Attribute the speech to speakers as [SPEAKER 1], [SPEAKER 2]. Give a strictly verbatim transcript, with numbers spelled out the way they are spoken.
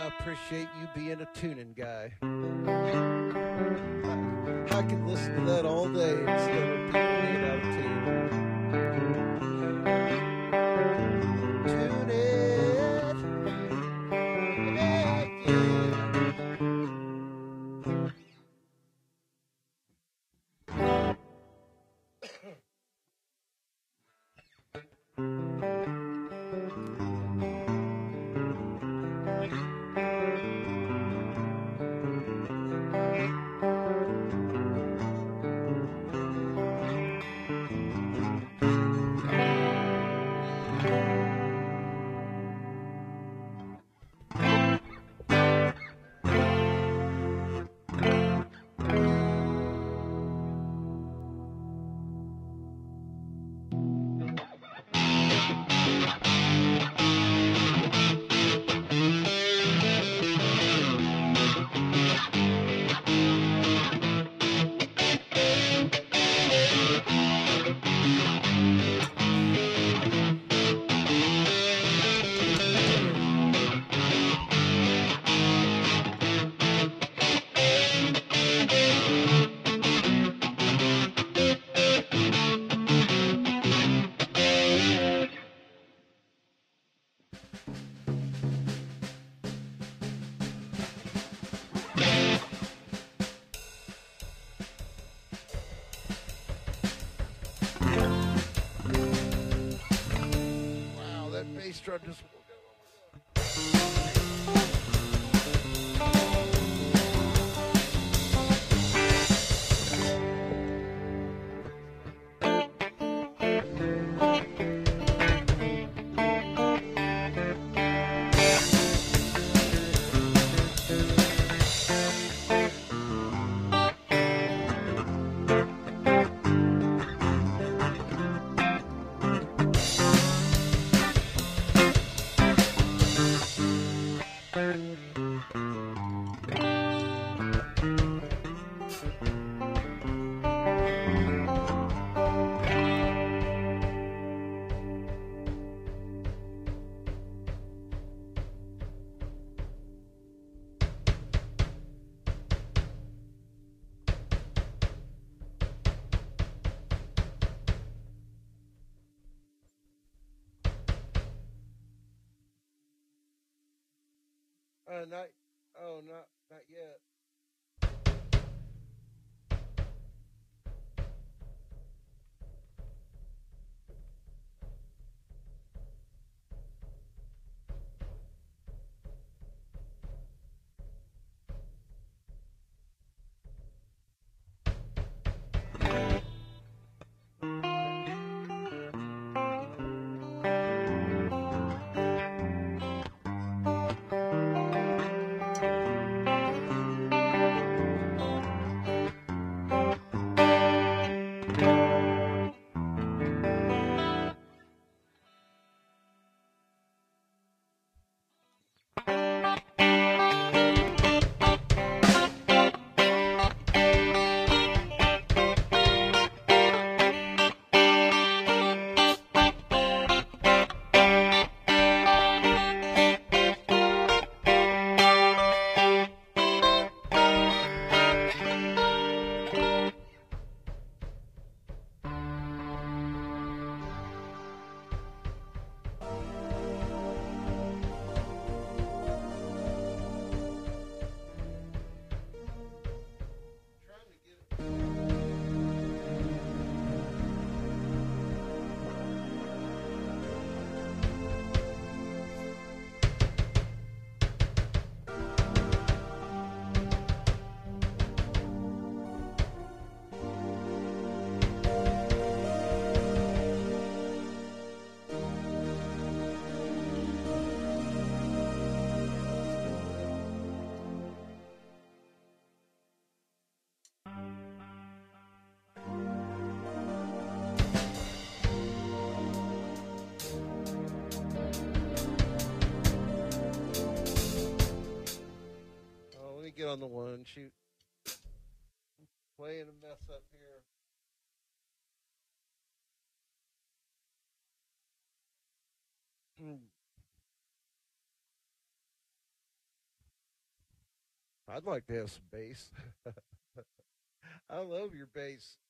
[SPEAKER 1] appreciate you being a tuning guy. I, I can listen to that all day instead of people being out of tune. Tune it. Yeah, wow, that bass drum just. Uh, not. Oh, not not yet. Trying to get it. Oh, let me get on the one. Shoot, playing a mess up here. Hmm. I'd like to have some bass. I love your bass.